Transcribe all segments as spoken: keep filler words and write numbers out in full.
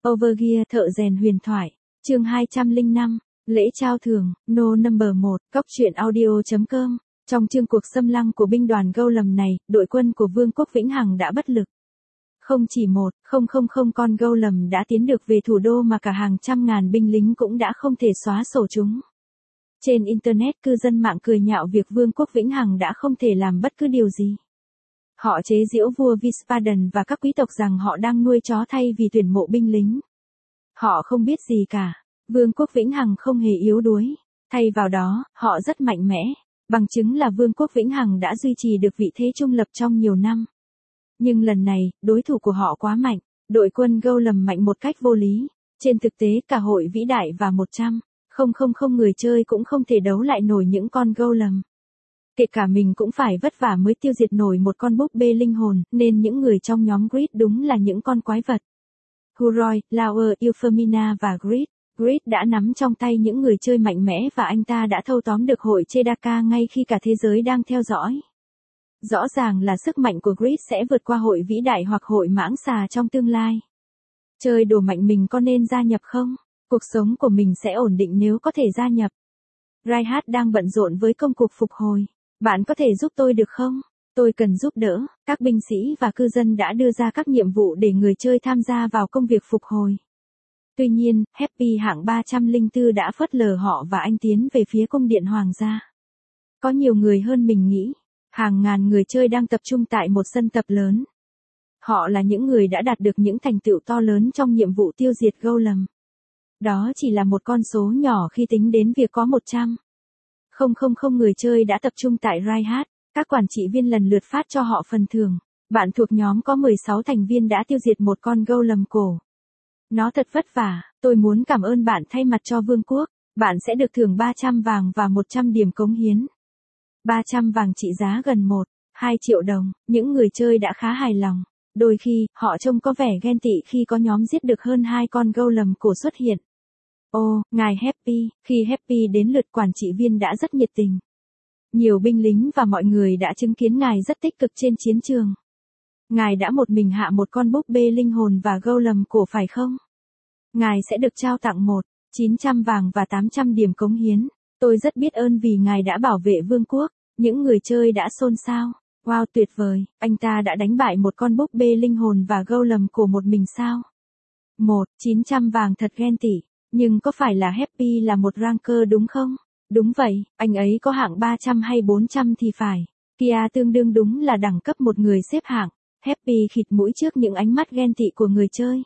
Overgear thợ rèn huyền thoại. Chương hai trăm lẻ năm. Lễ trao thưởng, No Number một, Cóc truyện audio chấm com. Trong chương cuộc xâm lăng của binh đoàn Golem này, đội quân của Vương quốc Vĩnh Hằng đã bất lực. Không chỉ một, không không không con Golem đã tiến được về thủ đô mà cả hàng trăm ngàn binh lính cũng đã không thể xóa sổ chúng. Trên Internet cư dân mạng cười nhạo việc Vương quốc Vĩnh Hằng đã không thể làm bất cứ điều gì. Họ chế giễu vua Vispadan và các quý tộc rằng họ đang nuôi chó thay vì tuyển mộ binh lính. Họ không biết gì cả. Vương quốc Vĩnh Hằng không hề yếu đuối. Thay vào đó, họ rất mạnh mẽ. Bằng chứng là Vương quốc Vĩnh Hằng đã duy trì được vị thế trung lập trong nhiều năm. Nhưng lần này, đối thủ của họ quá mạnh. Đội quân Golem mạnh một cách vô lý. Trên thực tế cả hội vĩ đại và một trăm nghìn người chơi cũng không thể đấu lại nổi những con Golem. Kể cả mình cũng phải vất vả mới tiêu diệt nổi một con búp bê linh hồn, nên những người trong nhóm Grid đúng là những con quái vật. Huroi, Lauer, Euphemina và Grid. Grid đã nắm trong tay những người chơi mạnh mẽ và anh ta đã thâu tóm được hội Chedaka ngay khi cả thế giới đang theo dõi. Rõ ràng là sức mạnh của Grid sẽ vượt qua hội vĩ đại hoặc hội mãng xà trong tương lai. Chơi đồ mạnh mình có nên gia nhập không? Cuộc sống của mình sẽ ổn định nếu có thể gia nhập. Reinhardt đang bận rộn với công cuộc phục hồi. Bạn có thể giúp tôi được không? Tôi cần giúp đỡ. Các binh sĩ và cư dân đã đưa ra các nhiệm vụ để người chơi tham gia vào công việc phục hồi. Tuy nhiên, Happy hạng ba trăm lẻ bốn đã phớt lờ họ và anh tiến về phía cung điện hoàng gia. Có nhiều người hơn mình nghĩ. Hàng ngàn người chơi đang tập trung tại một sân tập lớn. Họ là những người đã đạt được những thành tựu to lớn trong nhiệm vụ tiêu diệt Golem. Đó chỉ là một con số nhỏ khi tính đến việc có một trăm nghìn người chơi đã tập trung tại Reinhardt. Các quản trị viên lần lượt phát cho họ phần thưởng. Bạn thuộc nhóm có mười sáu thành viên đã tiêu diệt một con Golem cổ. Nó thật vất vả, tôi muốn cảm ơn bạn thay mặt cho vương quốc. Bạn sẽ được thưởng ba trăm vàng và một trăm điểm cống hiến. ba trăm vàng trị giá gần một phẩy hai triệu đồng, những người chơi đã khá hài lòng. Đôi khi, họ trông có vẻ ghen tị khi có nhóm giết được hơn hai con Golem cổ xuất hiện. Ô, ngài Happy, khi Happy đến lượt quản trị viên đã rất nhiệt tình. Nhiều binh lính và mọi người đã chứng kiến ngài rất tích cực trên chiến trường. Ngài đã một mình hạ một con búp bê linh hồn và Golem cổ phải không? Ngài sẽ được trao tặng một nghìn chín trăm vàng và tám trăm điểm cống hiến. Tôi rất biết ơn vì ngài đã bảo vệ vương quốc. Những người chơi đã xôn xao. Wow, tuyệt vời, anh ta đã đánh bại một con búp bê linh hồn và Golem cổ một mình sao? một nghìn chín trăm vàng thật ghen tị. Nhưng có phải là Happy là một ranker đúng không? Đúng vậy, anh ấy có hạng ba trăm hay bốn trăm thì phải. Kia tương đương đúng là đẳng cấp một người xếp hạng. Happy khịt mũi trước những ánh mắt ghen tị của người chơi.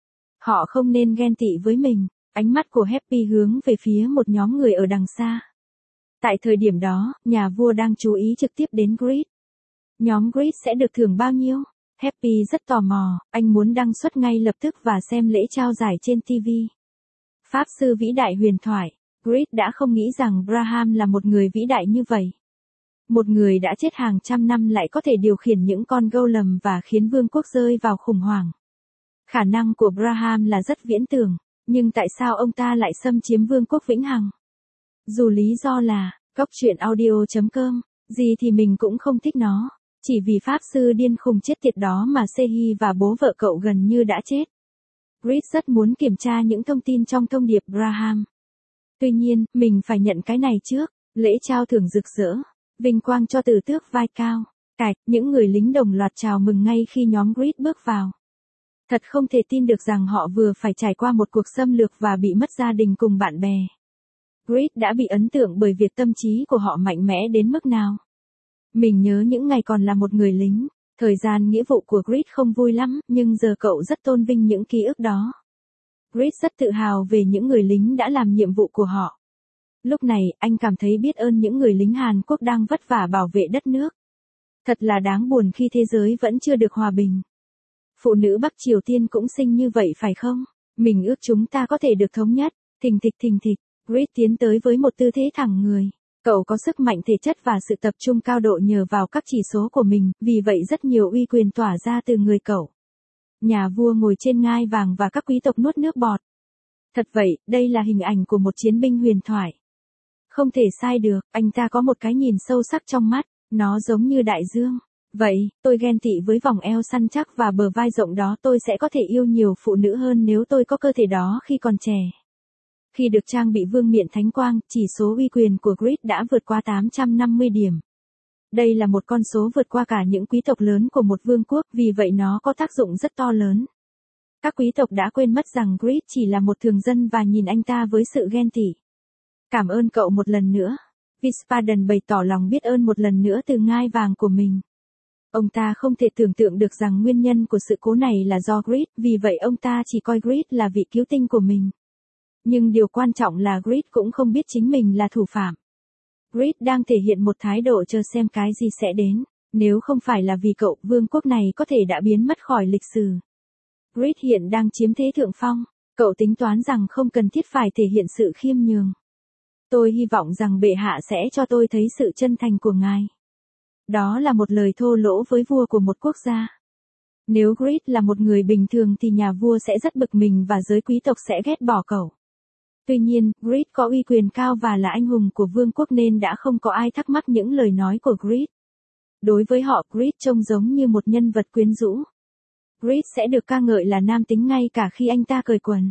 Họ không nên ghen tị với mình. Ánh mắt của Happy hướng về phía một nhóm người ở đằng xa. Tại thời điểm đó, nhà vua đang chú ý trực tiếp đến Grid. Nhóm Grid sẽ được thưởng bao nhiêu? Happy rất tò mò, anh muốn đăng xuất ngay lập tức và xem lễ trao giải trên ti vi. Pháp sư vĩ đại huyền thoại. Grid đã không nghĩ rằng Braham là một người vĩ đại như vậy. Một người đã chết hàng trăm năm lại có thể điều khiển những con Golem và khiến vương quốc rơi vào khủng hoảng. Khả năng của Braham là rất viễn tưởng, nhưng tại sao ông ta lại xâm chiếm vương quốc Vĩnh Hằng? Dù lý do là, cóc truyện audio chấm com, gì thì mình cũng không thích nó. Chỉ vì pháp sư điên khùng chết tiệt đó mà Sehi và bố vợ cậu gần như đã chết. Grid rất muốn kiểm tra những thông tin trong thông điệp Braham. Tuy nhiên, mình phải nhận cái này trước. Lễ trao thưởng rực rỡ. Vinh quang cho tử tước vai cao. Cạch, những người lính đồng loạt chào mừng ngay khi nhóm Grid bước vào. Thật không thể tin được rằng họ vừa phải trải qua một cuộc xâm lược và bị mất gia đình cùng bạn bè. Grid đã bị ấn tượng bởi việc tâm trí của họ mạnh mẽ đến mức nào. Mình nhớ những ngày còn là một người lính. Thời gian nghĩa vụ của Grid không vui lắm, nhưng giờ cậu rất tôn vinh những ký ức đó. Grid rất tự hào về những người lính đã làm nhiệm vụ của họ. Lúc này, anh cảm thấy biết ơn những người lính Hàn Quốc đang vất vả bảo vệ đất nước. Thật là đáng buồn khi thế giới vẫn chưa được hòa bình. Phụ nữ Bắc Triều Tiên cũng xinh như vậy phải không? Mình ước chúng ta có thể được thống nhất. Thình thịch thình thịch, Grid tiến tới với một tư thế thẳng người. Cậu có sức mạnh thể chất và sự tập trung cao độ nhờ vào các chỉ số của mình, vì vậy rất nhiều uy quyền tỏa ra từ người cậu. Nhà vua ngồi trên ngai vàng và các quý tộc nuốt nước bọt. Thật vậy, đây là hình ảnh của một chiến binh huyền thoại. Không thể sai được, anh ta có một cái nhìn sâu sắc trong mắt, nó giống như đại dương. Vậy, tôi ghen tị với vòng eo săn chắc và bờ vai rộng đó, tôi sẽ có thể yêu nhiều phụ nữ hơn nếu tôi có cơ thể đó khi còn trẻ. Khi được trang bị vương miện thánh quang, chỉ số uy quyền của Grid đã vượt qua tám trăm năm mươi điểm. Đây là một con số vượt qua cả những quý tộc lớn của một vương quốc, vì vậy nó có tác dụng rất to lớn. Các quý tộc đã quên mất rằng Grid chỉ là một thường dân và nhìn anh ta với sự ghen tị. Cảm ơn cậu một lần nữa. Wiesbaden bày tỏ lòng biết ơn một lần nữa từ ngai vàng của mình. Ông ta không thể tưởng tượng được rằng nguyên nhân của sự cố này là do Grid, vì vậy ông ta chỉ coi Grid là vị cứu tinh của mình. Nhưng điều quan trọng là Grid cũng không biết chính mình là thủ phạm. Grid đang thể hiện một thái độ chờ xem cái gì sẽ đến. Nếu không phải là vì cậu, vương quốc này có thể đã biến mất khỏi lịch sử. Grid hiện đang chiếm thế thượng phong. Cậu tính toán rằng không cần thiết phải thể hiện sự khiêm nhường. Tôi hy vọng rằng bệ hạ sẽ cho tôi thấy sự chân thành của ngài. Đó là một lời thô lỗ với vua của một quốc gia. Nếu Grid là một người bình thường thì nhà vua sẽ rất bực mình và giới quý tộc sẽ ghét bỏ cậu. Tuy nhiên, Grid có uy quyền cao và là anh hùng của vương quốc nên đã không có ai thắc mắc những lời nói của Grid. Đối với họ, Grid trông giống như một nhân vật quyến rũ. Grid sẽ được ca ngợi là nam tính ngay cả khi anh ta cởi quần.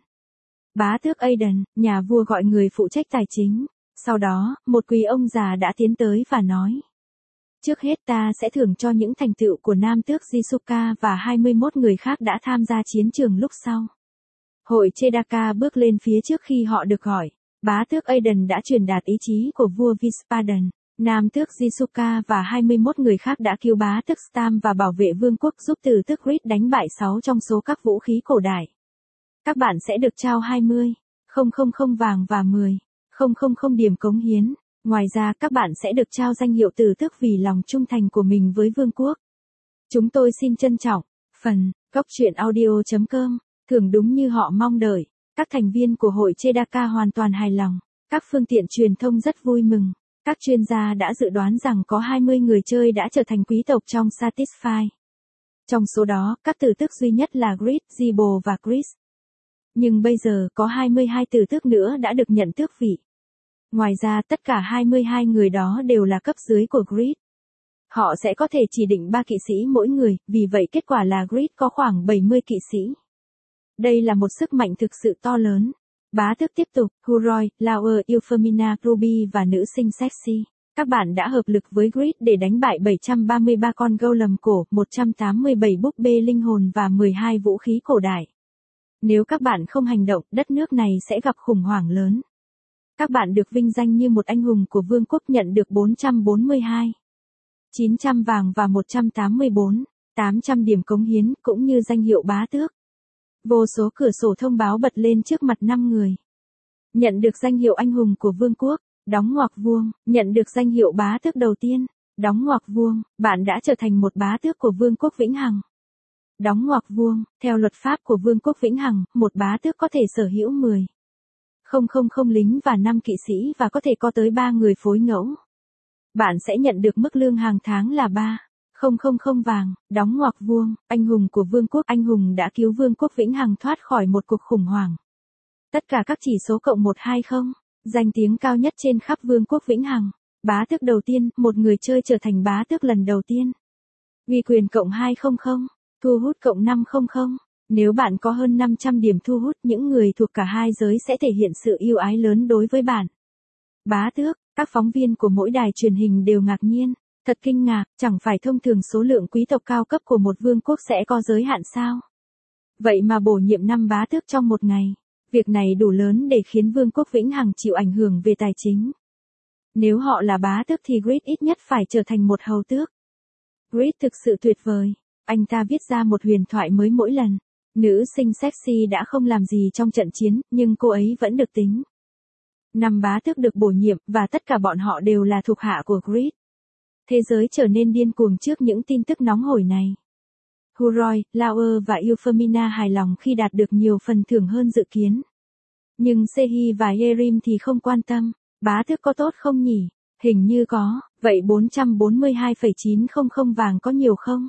Bá tước Aidan, nhà vua gọi người phụ trách tài chính. Sau đó, một quý ông già đã tiến tới và nói. Trước hết ta sẽ thưởng cho những thành tựu của nam tước Jisuka và hai mươi mốt người khác đã tham gia chiến trường lúc sau. Hội Chedaka bước lên phía trước khi họ được gọi. Bá tước Aidan đã truyền đạt ý chí của vua Wiesbaden. Nam tước Jisuka và hai mươi mốt người khác đã cứu bá tước Stam và bảo vệ vương quốc, giúp từ tước Grid đánh bại sáu trong số các vũ khí cổ đại. Các bạn sẽ được trao hai mươi nghìn vàng và mười nghìn điểm cống hiến. Ngoài ra các bạn sẽ được trao danh hiệu tử tước vì lòng trung thành của mình với vương quốc. Chúng tôi xin trân trọng. Phần, góc truyện audio chấm com, thường đúng như họ mong đợi. Các thành viên của hội Chedaka hoàn toàn hài lòng. Các phương tiện truyền thông rất vui mừng. Các chuyên gia đã dự đoán rằng có hai mươi người chơi đã trở thành quý tộc trong Satisfy. Trong số đó, các tử tước duy nhất là Grid, Zibo và Chris. Nhưng bây giờ có hai mươi hai tử tước nữa đã được nhận tước vị. Ngoài ra tất cả hai mươi hai người đó đều là cấp dưới của Grid. Họ sẽ có thể chỉ định ba kỵ sĩ mỗi người, vì vậy kết quả là Grid có khoảng bảy mươi kỵ sĩ. Đây là một sức mạnh thực sự to lớn. Bá tước tiếp tục, Huroy, Lauer, Euphemina, Ruby và nữ sinh Sexy. Các bạn đã hợp lực với Grid để đánh bại bảy trăm ba mươi ba con golem cổ, một trăm tám mươi bảy búp bê linh hồn và mười hai vũ khí cổ đại. Nếu các bạn không hành động, đất nước này sẽ gặp khủng hoảng lớn. Các bạn được vinh danh như một anh hùng của vương quốc, nhận được bốn trăm bốn mươi hai, chín trăm vàng và một trăm tám mươi bốn, tám trăm điểm cống hiến, cũng như danh hiệu bá tước. Vô số cửa sổ thông báo bật lên trước mặt năm người. Nhận được danh hiệu anh hùng của vương quốc, đóng ngoặc vuông, nhận được danh hiệu bá tước đầu tiên, đóng ngoặc vuông, bạn đã trở thành một bá tước của vương quốc vĩnh hằng. Đóng ngoặc vuông, theo luật pháp của vương quốc vĩnh hằng, một bá tước có thể sở hữu mười nghìn lính và năm kỵ sĩ và có thể có tới ba người phối ngẫu. Bạn sẽ nhận được mức lương hàng tháng là ba nghìn vàng, đóng ngoặc vuông, anh hùng của vương quốc. Anh hùng đã cứu vương quốc vĩnh hằng thoát khỏi một cuộc khủng hoảng. Tất cả các chỉ số cộng một trăm hai mươi, danh tiếng cao nhất trên khắp vương quốc vĩnh hằng. Bá tước đầu tiên, một người chơi trở thành bá tước lần đầu tiên. Uy quyền cộng hai trăm, thu hút cộng năm trăm. Nếu bạn có hơn năm trăm điểm thu hút, những người thuộc cả hai giới sẽ thể hiện sự yêu ái lớn đối với bạn. Bá tước, các phóng viên của mỗi đài truyền hình đều ngạc nhiên. Thật kinh ngạc, chẳng phải thông thường số lượng quý tộc cao cấp của một vương quốc sẽ có giới hạn sao? Vậy mà bổ nhiệm năm bá tước trong một ngày. Việc này đủ lớn để khiến vương quốc vĩnh hằng chịu ảnh hưởng về tài chính. Nếu họ là bá tước thì Grid ít nhất phải trở thành một hầu tước. Grid thực sự tuyệt vời. Anh ta viết ra một huyền thoại mới mỗi lần. Nữ sinh Sexy đã không làm gì trong trận chiến, nhưng cô ấy vẫn được tính. Năm bá tước được bổ nhiệm, và tất cả bọn họ đều là thuộc hạ của Grid. Thế giới trở nên điên cuồng trước những tin tức nóng hổi này. Huroy, Lauer và Euphemina hài lòng khi đạt được nhiều phần thưởng hơn dự kiến. Nhưng Sehi và Yerim thì không quan tâm. Bá tước có tốt không nhỉ? Hình như có, vậy bốn trăm bốn mươi hai phẩy chín trăm vàng có nhiều không?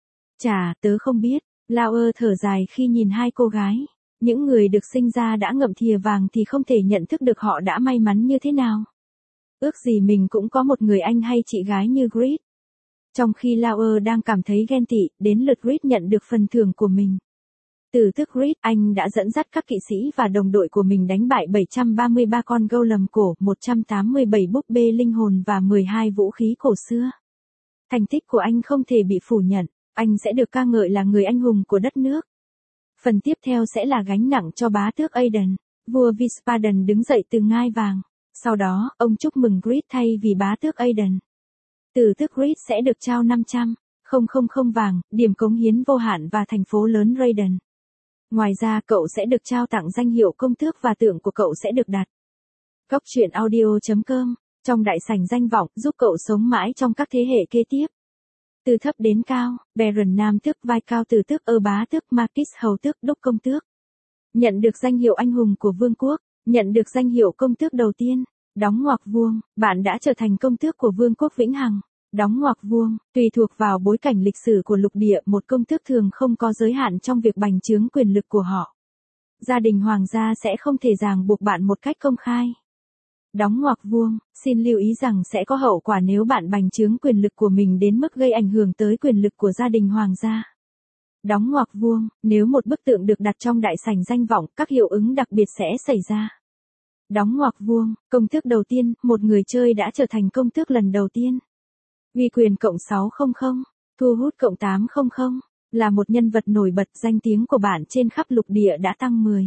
Chà, tớ không biết. Lauer thở dài khi nhìn hai cô gái. Những người được sinh ra đã ngậm thìa vàng thì không thể nhận thức được họ đã may mắn như thế nào. Ước gì mình cũng có một người anh hay chị gái như Grid. Trong khi Lauer đang cảm thấy ghen tị, đến lượt Reed nhận được phần thưởng của mình. Từ tức Reed, anh đã dẫn dắt các kỵ sĩ và đồng đội của mình đánh bại bảy trăm ba mươi ba con golem cổ, một trăm tám mươi bảy búp bê linh hồn và mười hai vũ khí cổ xưa. Thành tích của anh không thể bị phủ nhận, anh sẽ được ca ngợi là người anh hùng của đất nước. Phần tiếp theo sẽ là gánh nặng cho bá tước Aedan. Vua Wiesbaden đứng dậy từ ngai vàng. Sau đó, ông chúc mừng Reed thay vì bá tước Aedan. Từ tước Reed sẽ được trao năm trăm nghìn vàng, điểm cống hiến vô hạn và thành phố lớn Raiden. Ngoài ra cậu sẽ được trao tặng danh hiệu công tước và tượng của cậu sẽ được đặt. Cóc truyện audio chấm com, trong đại sảnh danh vọng, giúp cậu sống mãi trong các thế hệ kế tiếp. Từ thấp đến cao, Baron nam tước vai cao từ tước ơ bá tước Marquis hầu tước đốc công tước. Nhận được danh hiệu anh hùng của vương quốc, nhận được danh hiệu công tước đầu tiên. Đóng ngoặc vuông, bạn đã trở thành công tước của vương quốc vĩnh hằng. Đóng ngoặc vuông, tùy thuộc vào bối cảnh lịch sử của lục địa, một công tước thường không có giới hạn trong việc bành trướng quyền lực của họ. Gia đình hoàng gia sẽ không thể ràng buộc bạn một cách công khai. Đóng ngoặc vuông, xin lưu ý rằng sẽ có hậu quả nếu bạn bành trướng quyền lực của mình đến mức gây ảnh hưởng tới quyền lực của gia đình hoàng gia. Đóng ngoặc vuông, nếu một bức tượng được đặt trong đại sảnh danh vọng, các hiệu ứng đặc biệt sẽ xảy ra. Đóng ngoặc vuông, công tước đầu tiên, một người chơi đã trở thành công tước lần đầu tiên. Uy quyền cộng sáu trăm, thu hút cộng tám trăm, là một nhân vật nổi bật, danh tiếng của bạn trên khắp lục địa đã tăng mười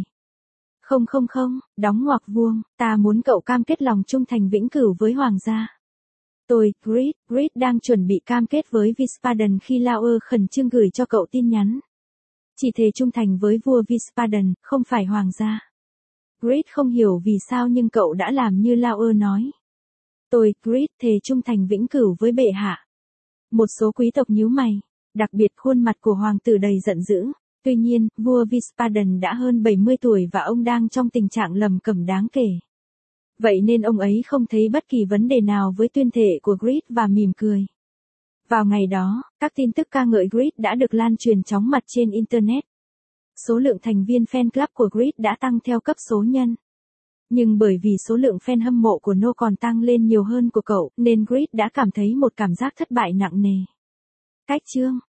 nghìn, đóng ngoặc vuông, ta muốn cậu cam kết lòng trung thành vĩnh cửu với hoàng gia. Tôi, Reed, Reed đang chuẩn bị cam kết với Wiesbaden khi Lauer khẩn trương gửi cho cậu tin nhắn. Chỉ thề trung thành với vua Wiesbaden, không phải hoàng gia. Reed không hiểu vì sao nhưng cậu đã làm như Lauer nói. Tôi, Reed, thề trung thành vĩnh cửu với bệ hạ. Một số quý tộc nhíu mày, đặc biệt khuôn mặt của hoàng tử đầy giận dữ. Tuy nhiên, vua Wiesbaden đã hơn bảy mươi tuổi và ông đang trong tình trạng lầm cẩm đáng kể. Vậy nên ông ấy không thấy bất kỳ vấn đề nào với tuyên thệ của Reed và mỉm cười. Vào ngày đó, các tin tức ca ngợi Reed đã được lan truyền chóng mặt trên Internet. Số lượng thành viên fan club của Reed đã tăng theo cấp số nhân. Nhưng bởi vì số lượng fan hâm mộ của No còn tăng lên nhiều hơn của cậu, nên Reed đã cảm thấy một cảm giác thất bại nặng nề. Cách chương